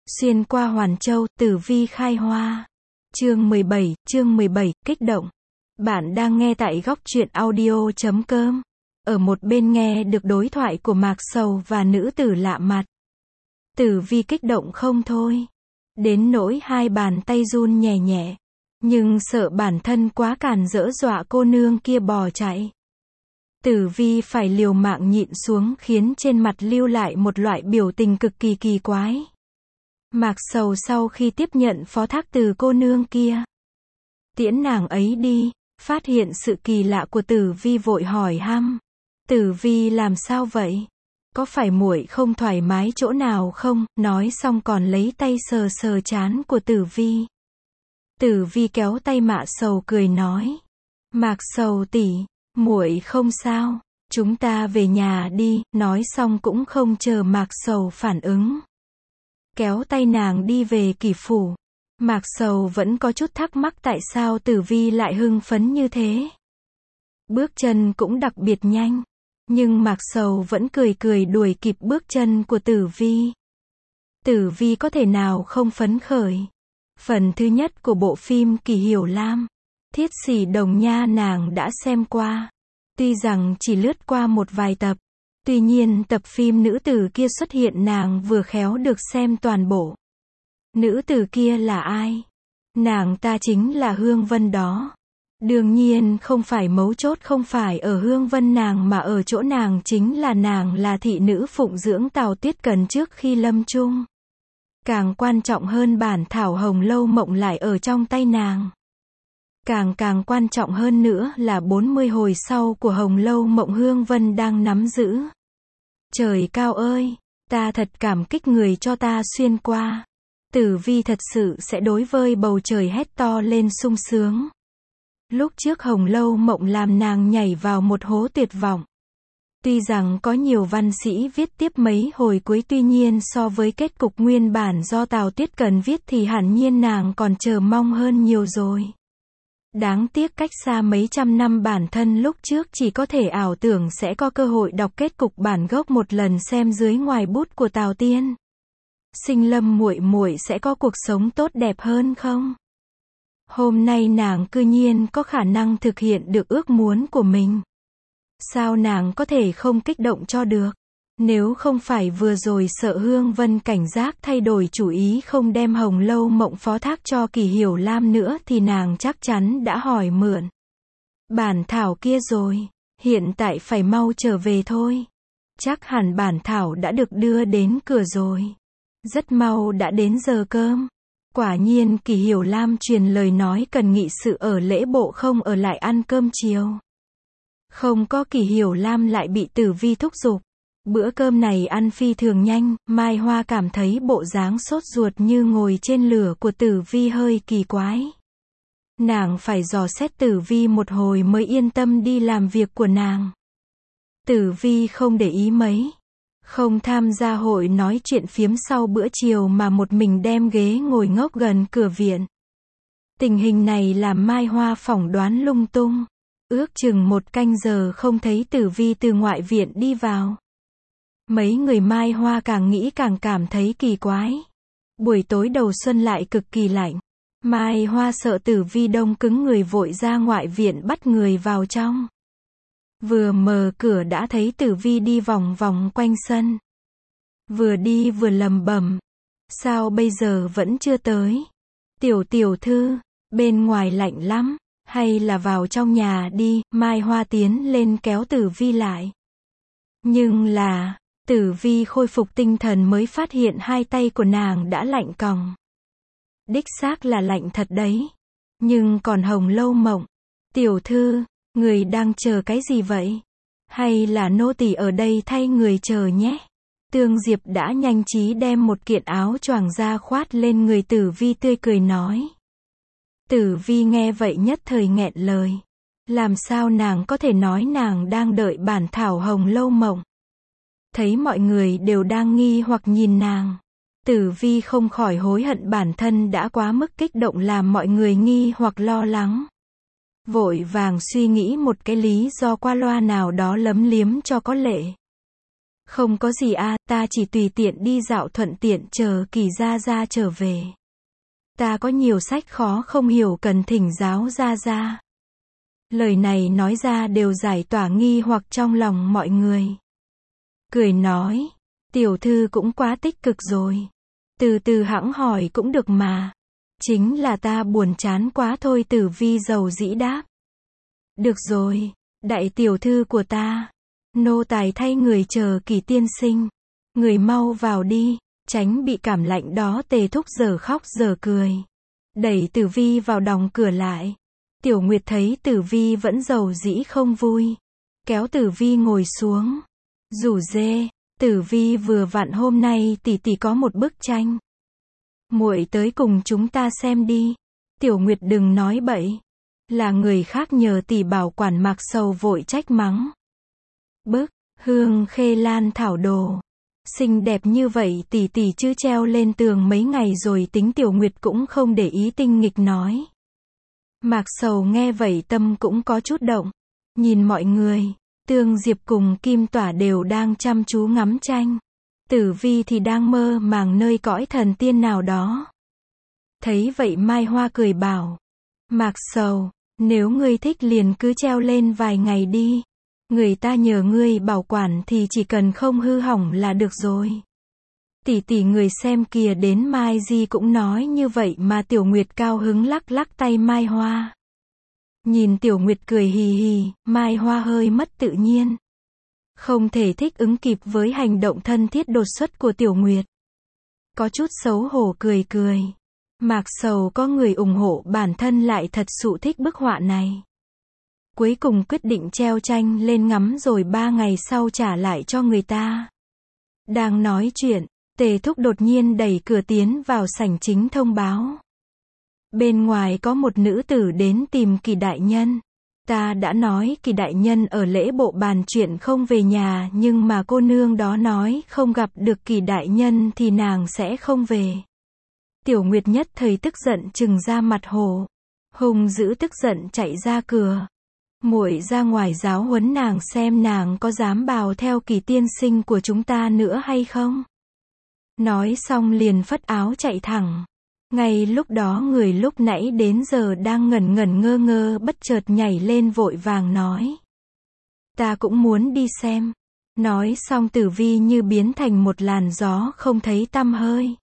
Xuyên qua Hoàn Châu, Tử Vi khai hoa. Chương 17, kích động. Bạn đang nghe tại góc truyện audio.com. Ở một bên nghe được đối thoại của Mạc Sầu và nữ tử lạ mặt. Tử Vi kích động không thôi. Đến nỗi hai bàn tay run nhẹ nhẹ. Nhưng sợ bản thân quá càn rỡ dọa cô nương kia bỏ chạy. Tử Vi phải liều mạng nhịn xuống khiến trên mặt lưu lại một loại biểu tình cực kỳ kỳ quái. Mạc Sầu sau khi tiếp nhận phó thác từ cô nương kia, tiễn nàng ấy đi, phát hiện sự kỳ lạ của Tử Vi vội hỏi han. Tử Vi làm sao vậy? Có phải muội không thoải mái chỗ nào không? Nói xong còn lấy tay sờ sờ trán của Tử Vi. Tử Vi kéo tay Mạc Sầu cười nói. Mạc Sầu tỷ, muội không sao, chúng ta về nhà đi. Nói xong cũng không chờ Mạc Sầu phản ứng, kéo tay nàng đi về Kỷ phủ. Mạc Sầu vẫn có chút thắc mắc tại sao Tử Vi lại hưng phấn như thế. Bước chân cũng đặc biệt nhanh, nhưng Mạc Sầu vẫn cười cười đuổi kịp bước chân của Tử Vi. Tử Vi có thể nào không phấn khởi? Phần thứ nhất của bộ phim Kỳ Hiểu Lam, Thiết Sỉ Đồng Nha nàng đã xem qua. Tuy rằng chỉ lướt qua một vài tập, tuy nhiên tập phim nữ tử kia xuất hiện nàng vừa khéo được xem toàn bộ. Nữ tử kia là ai? Nàng ta chính là Hương Vân đó. Đương nhiên không phải, mấu chốt không phải ở Hương Vân nàng mà ở chỗ nàng chính là nàng là thị nữ phụng dưỡng Tào Tuyết Cần trước khi lâm chung. Càng quan trọng hơn, bản thảo Hồng Lâu Mộng lại ở trong tay nàng. Càng quan trọng hơn nữa là 40 hồi sau của Hồng Lâu Mộng Hương Vân đang nắm giữ. Trời cao ơi, ta thật cảm kích người cho ta xuyên qua. Tử Vi thật sự sẽ đối với bầu trời hét to lên sung sướng. Lúc trước Hồng Lâu Mộng làm nàng nhảy vào một hố tuyệt vọng. Tuy rằng có nhiều văn sĩ viết tiếp mấy hồi cuối, tuy nhiên so với kết cục nguyên bản do Tào Tuyết Cần viết thì hẳn nhiên nàng còn chờ mong hơn nhiều rồi. Đáng tiếc cách xa mấy trăm năm, bản thân lúc trước chỉ có thể ảo tưởng sẽ có cơ hội đọc kết cục bản gốc một lần, xem dưới ngoài bút của Tào Tiên Sinh Lâm muội muội sẽ có cuộc sống tốt đẹp hơn không? Hôm nay nàng cư nhiên có khả năng thực hiện được ước muốn của mình. Sao nàng có thể không kích động cho được? Nếu không phải vừa rồi sợ Hương Vân cảnh giác thay đổi chủ ý không đem Hồng Lâu Mộng phó thác cho Kỳ Hiểu Lam nữa thì nàng chắc chắn đã hỏi mượn bản thảo kia rồi. Hiện tại phải mau trở về thôi. Chắc hẳn bản thảo đã được đưa đến cửa rồi. Rất mau đã đến giờ cơm. Quả nhiên Kỳ Hiểu Lam truyền lời nói cần nghị sự ở lễ bộ không ở lại ăn cơm chiều. Không có Kỳ Hiểu Lam lại bị Tử Vi thúc giục. Bữa cơm này ăn phi thường nhanh. Mai Hoa cảm thấy bộ dáng sốt ruột như ngồi trên lửa của Tử Vi hơi kỳ quái. Nàng phải dò xét Tử Vi một hồi mới yên tâm đi làm việc của nàng. Tử Vi không để ý mấy, không tham gia hội nói chuyện phiếm sau bữa chiều mà một mình đem ghế ngồi ngốc gần cửa viện. Tình hình này làm Mai Hoa phỏng đoán lung tung. Ước chừng một canh giờ không thấy Tử Vi từ ngoại viện đi vào. Mấy người Mai Hoa càng nghĩ càng cảm thấy kỳ quái. Buổi tối đầu xuân lại cực kỳ lạnh. Mai Hoa sợ Tử Vi đông cứng người vội ra ngoại viện bắt người vào trong. Vừa mở cửa đã thấy Tử Vi đi vòng vòng quanh sân. Vừa đi vừa lẩm bẩm. Sao bây giờ vẫn chưa tới? Tiểu thư, bên ngoài lạnh lắm, hay là vào trong nhà đi. Mai Hoa tiến lên kéo Tử Vi lại. Nhưng là, Tử Vi khôi phục tinh thần mới phát hiện hai tay của nàng đã lạnh còng. Đích xác là lạnh thật đấy. Nhưng còn Hồng Lâu Mộng. Tiểu thư, người đang chờ cái gì vậy? Hay là nô tỳ ở đây thay người chờ nhé? Tương Diệp đã nhanh trí đem một kiện áo choàng ra khoát lên người Tử Vi, tươi cười nói. Tử Vi nghe vậy nhất thời nghẹn lời. Làm sao nàng có thể nói nàng đang đợi bản thảo Hồng Lâu Mộng? Thấy mọi người đều đang nghi hoặc nhìn nàng, Tử Vi không khỏi hối hận bản thân đã quá mức kích động làm mọi người nghi hoặc lo lắng. Vội vàng suy nghĩ một cái lý do qua loa nào đó lấm liếm cho có lệ. Không có gì a, ta chỉ tùy tiện đi dạo thuận tiện chờ Kỳ gia gia trở về. Ta có nhiều sách khó không hiểu cần thỉnh giáo gia gia. Lời này nói ra đều giải tỏa nghi hoặc trong lòng mọi người. Cười nói, tiểu thư cũng quá tích cực rồi. Từ từ hẵng hỏi cũng được mà. Chính là ta buồn chán quá thôi, Tử Vi dầu dĩ đáp. Được rồi, đại tiểu thư của ta. Nô tài thay người chờ Kỳ tiên sinh. Người mau vào đi, tránh bị cảm lạnh đó. Tề Thúc giờ khóc giờ cười. Đẩy Tử Vi vào đóng cửa lại. Tiểu Nguyệt thấy Tử Vi vẫn dầu dĩ không vui. Kéo Tử Vi ngồi xuống. Rủ dê, Tử Vi vừa vặn hôm nay tỷ tỷ có một bức tranh. Muội tới cùng chúng ta xem đi. Tiểu Nguyệt đừng nói bậy. Là người khác nhờ tỷ bảo quản. Mạc Sầu vội trách mắng. Bức, hương khê lan thảo đồ. Xinh đẹp như vậy tỷ tỷ chứ treo lên tường mấy ngày rồi tính. Tiểu Nguyệt cũng không để ý, tinh nghịch nói. Mạc Sầu nghe vậy tâm cũng có chút động. Nhìn mọi người, Tương Diệp cùng Kim Tỏa đều đang chăm chú ngắm tranh. Tử Vi thì đang mơ màng nơi cõi thần tiên nào đó. Thấy vậy Mai Hoa cười bảo. Mạc Sầu, nếu ngươi thích liền cứ treo lên vài ngày đi. Người ta nhờ ngươi bảo quản thì chỉ cần không hư hỏng là được rồi. Tỷ tỷ người xem kìa, đến Mai Di cũng nói như vậy mà. Tiểu Nguyệt cao hứng lắc lắc tay Mai Hoa. Nhìn Tiểu Nguyệt cười hì hì, Mai Hoa hơi mất tự nhiên. Không thể thích ứng kịp với hành động thân thiết đột xuất của Tiểu Nguyệt. Có chút xấu hổ cười cười. Mạc Sầu có người ủng hộ, bản thân lại thật sự thích bức họa này. Cuối cùng quyết định treo tranh lên ngắm rồi 3 ngày sau trả lại cho người ta. Đang nói chuyện, Tề Thúc đột nhiên đẩy cửa tiến vào sảnh chính thông báo. Bên ngoài có một nữ tử đến tìm Kỳ đại nhân. Ta đã nói Kỳ đại nhân ở lễ bộ bàn chuyện không về nhà, nhưng mà cô nương đó nói không gặp được Kỳ đại nhân thì nàng sẽ không về. Tiểu Nguyệt nhất thời tức giận trừng ra mặt hồ. Hùng dữ tức giận chạy ra cửa. Muội ra ngoài giáo huấn nàng xem nàng có dám bào theo Kỳ tiên sinh của chúng ta nữa hay không. Nói xong liền phất áo chạy thẳng. Ngay lúc đó người lúc nãy đến giờ đang ngẩn ngẩn ngơ ngơ bất chợt nhảy lên vội vàng nói. Ta cũng muốn đi xem. Nói xong Tử Vi như biến thành một làn gió không thấy tăm hơi.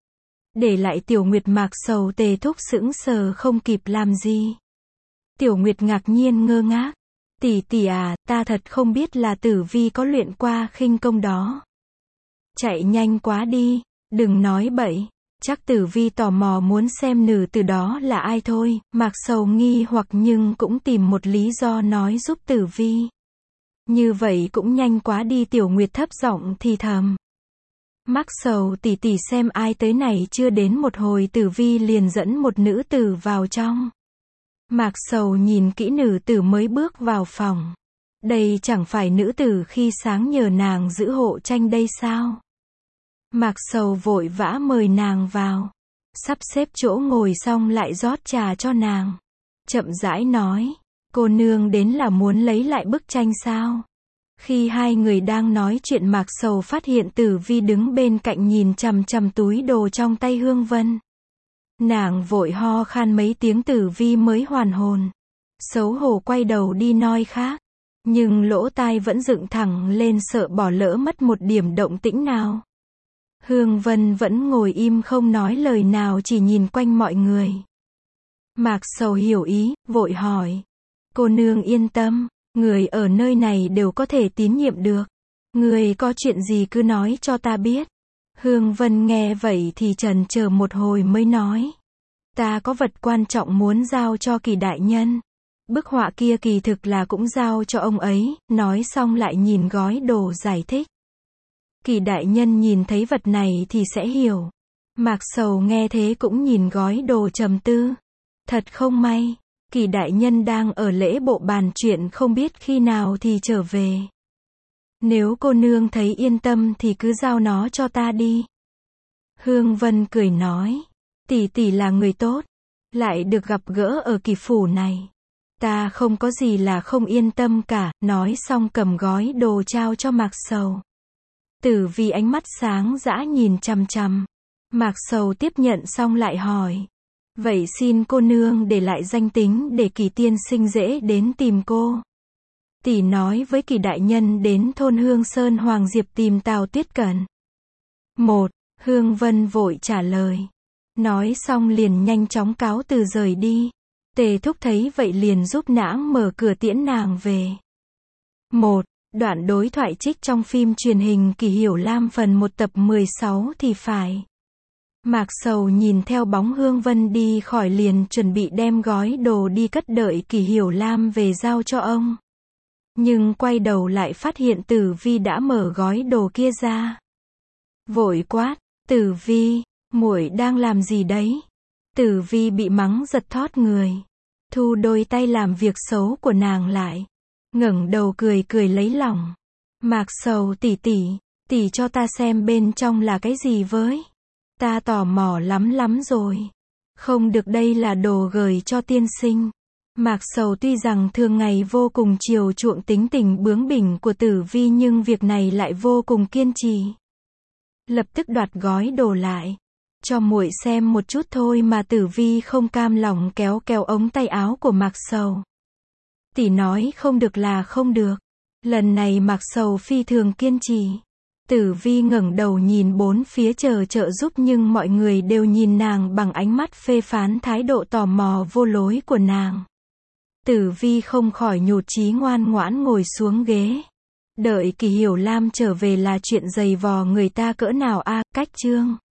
Để lại Tiểu Nguyệt Mạc Sầu Tề Thúc sững sờ không kịp làm gì. Tiểu Nguyệt ngạc nhiên ngơ ngác. Tỷ tỷ à, ta thật không biết là Tử Vi có luyện qua khinh công đó. Chạy nhanh quá đi, đừng nói bậy. Chắc Tử Vi tò mò muốn xem nữ tử đó là ai thôi. Mạc Sầu nghi hoặc nhưng cũng tìm một lý do nói giúp Tử Vi. Như vậy cũng nhanh quá đi. Tiểu Nguyệt thấp giọng thì thầm. Mạc Sầu tỷ tỷ xem ai tới này. Chưa đến một hồi Tử Vi liền dẫn một nữ tử vào trong. Mạc Sầu nhìn kỹ nữ tử mới bước vào phòng. Đây chẳng phải nữ tử khi sáng nhờ nàng giữ hộ tranh đây sao? Mạc Sầu vội vã mời nàng vào. Sắp xếp chỗ ngồi xong lại rót trà cho nàng. Chậm rãi nói. Cô nương đến là muốn lấy lại bức tranh sao? Khi hai người đang nói chuyện Mạc Sầu phát hiện Tử Vi đứng bên cạnh nhìn chằm chằm túi đồ trong tay Hương Vân. Nàng vội ho khan mấy tiếng. Tử Vi mới hoàn hồn. Xấu hổ quay đầu đi nói khác. Nhưng lỗ tai vẫn dựng thẳng lên sợ bỏ lỡ mất một điểm động tĩnh nào. Hương Vân vẫn ngồi im không nói lời nào, chỉ nhìn quanh mọi người. Mạc Sầu hiểu ý, vội hỏi. Cô nương yên tâm, người ở nơi này đều có thể tín nhiệm được. Người có chuyện gì cứ nói cho ta biết. Hương Vân nghe vậy thì chần chờ một hồi mới nói. Ta có vật quan trọng muốn giao cho Kỳ đại nhân. Bức họa kia kỳ thực là cũng giao cho ông ấy. Nói xong lại nhìn gói đồ giải thích. Kỳ đại nhân nhìn thấy vật này thì sẽ hiểu. Mạc Sầu nghe thế cũng nhìn gói đồ trầm tư. Thật không may, Kỳ đại nhân đang ở lễ bộ bàn chuyện không biết khi nào thì trở về. Nếu cô nương thấy yên tâm thì cứ giao nó cho ta đi. Hương Vân cười nói. Tỷ tỷ là người tốt. Lại được gặp gỡ ở Kỳ phủ này. Ta không có gì là không yên tâm cả. Nói xong cầm gói đồ trao cho Mạc Sầu. Tử Vi ánh mắt sáng dã nhìn chằm chằm. Mạc Sầu tiếp nhận xong lại hỏi. Vậy xin cô nương để lại danh tính để Kỳ tiên sinh dễ đến tìm cô. Tỷ nói với Kỳ đại nhân đến thôn Hương Sơn Hoàng Diệp tìm Tào Tuyết Cẩn. Hương Vân vội trả lời. Nói xong liền nhanh chóng cáo từ rời đi. Tề Thúc thấy vậy liền giúp nãng mở cửa tiễn nàng về. Đoạn đối thoại trích trong phim truyền hình Kỳ Hiểu Lam phần 1 tập 16 thì phải. Mạc Sầu nhìn theo bóng Hương Vân đi khỏi liền chuẩn bị đem gói đồ đi cất đợi Kỳ Hiểu Lam về giao cho ông. Nhưng quay đầu lại phát hiện Tử Vi đã mở gói đồ kia ra. Vội quát, Tử Vi, muội đang làm gì đấy? Tử Vi bị mắng giật thót người. Thu đôi tay làm việc xấu của nàng lại. Ngẩng đầu cười cười lấy lòng. Mạc Sầu tỷ tỷ cho ta xem bên trong là cái gì với? Ta tò mò lắm rồi. Không được, đây là đồ gửi cho tiên sinh. Mạc Sầu tuy rằng thường ngày vô cùng chiều chuộng tính tình bướng bỉnh của Tử Vi nhưng việc này lại vô cùng kiên trì. Lập tức đoạt gói đồ lại. Cho muội xem một chút thôi mà. Tử Vi không cam lòng kéo ống tay áo của Mạc Sầu. Tỷ nói không được là không được. Lần này Mạc Sầu phi thường kiên trì. Tử Vi ngẩng đầu nhìn bốn phía chờ trợ giúp nhưng mọi người đều nhìn nàng bằng ánh mắt phê phán thái độ tò mò vô lối của nàng. Tử Vi không khỏi nhụt chí ngoan ngoãn ngồi xuống ghế. Đợi Kỳ Hiểu Lam trở về là chuyện giày vò người ta cỡ nào a. Cách chương